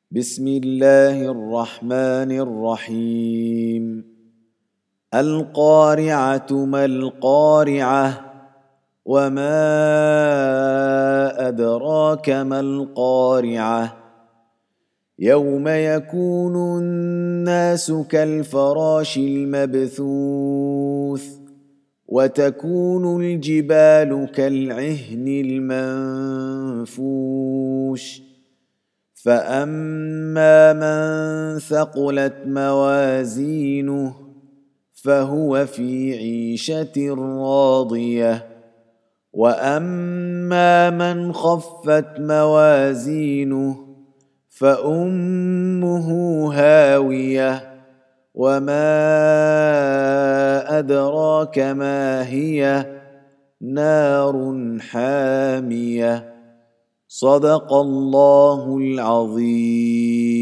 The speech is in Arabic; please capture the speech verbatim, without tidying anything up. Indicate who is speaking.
Speaker 1: بسم الله الرحمن الرحيم. القارعة ما القارعة وما أدراك ما القارعة يوم يكون الناس كالفراش المبثوث وتكون الجبال كالعهن المنفوش فأما من ثقلت موازينه فهو في عيشة راضية وأما من خفت موازينه فأمه هاوية وما أدراك ما هي نار حامية. صدق الله العظيم.